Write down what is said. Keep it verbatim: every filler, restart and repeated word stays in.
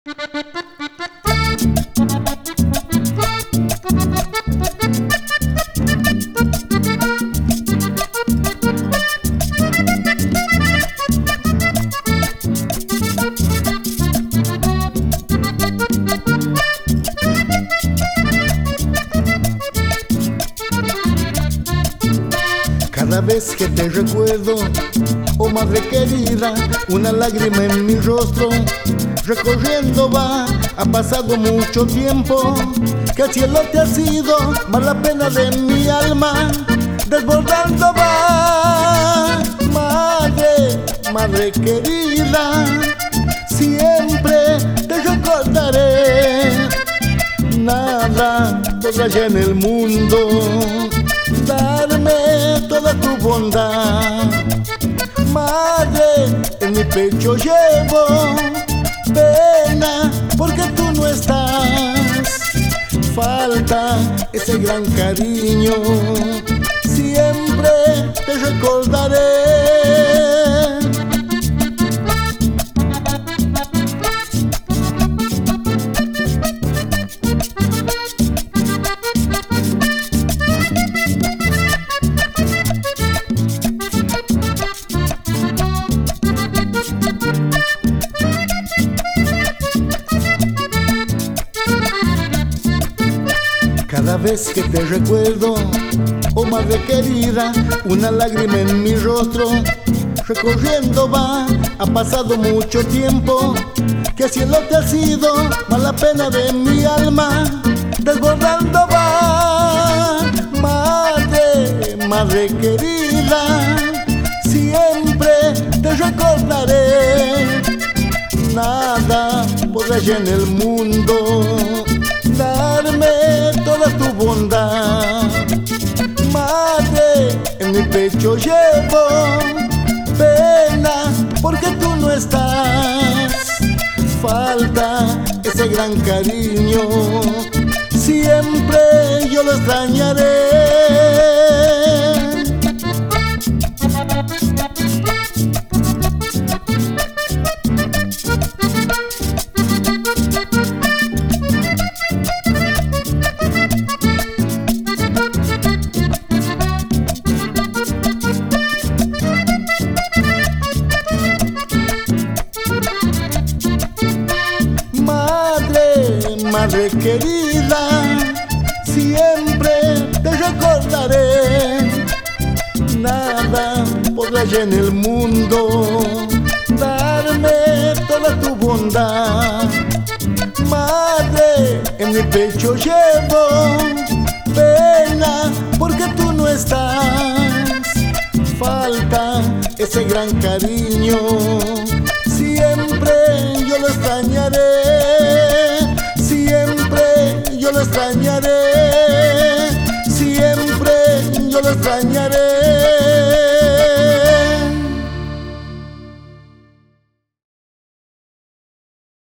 Cada vez que te recuerdo, oh madre querida, una lágrima en mi rostro recorriendo va. Ha pasado mucho tiempo que el cielo te ha sido, más la pena de mi alma desbordando va. Madre, madre querida, siempre te recordaré. Nada podrá ya en el mundo darme toda tu bondad. Madre, en mi pecho llevo pena porque tú no estás. Falta ese gran cariño, siempre te recordaré. Cada vez que te recuerdo, oh madre querida, una lágrima en mi rostro recorriendo va. Ha pasado mucho tiempo que el cielo te ha sido, más la pena de mi alma desbordando va. Madre, madre querida, siempre te recordaré. Nada podrá ya en el mundo darme toda tu bondad. Madre, en mi pecho llevo pena porque tú no estás. Falta ese gran cariño, siempre yo lo extrañaré. Madre querida, siempre te recordaré. Nada podrá ya en el mundo darme toda tu bondad. Madre, en mi pecho llevo pena porque tú no estás. Falta ese gran cariño, siempre yo lo extrañaré. Siempre yo lo extrañaré, siempre yo lo extrañaré.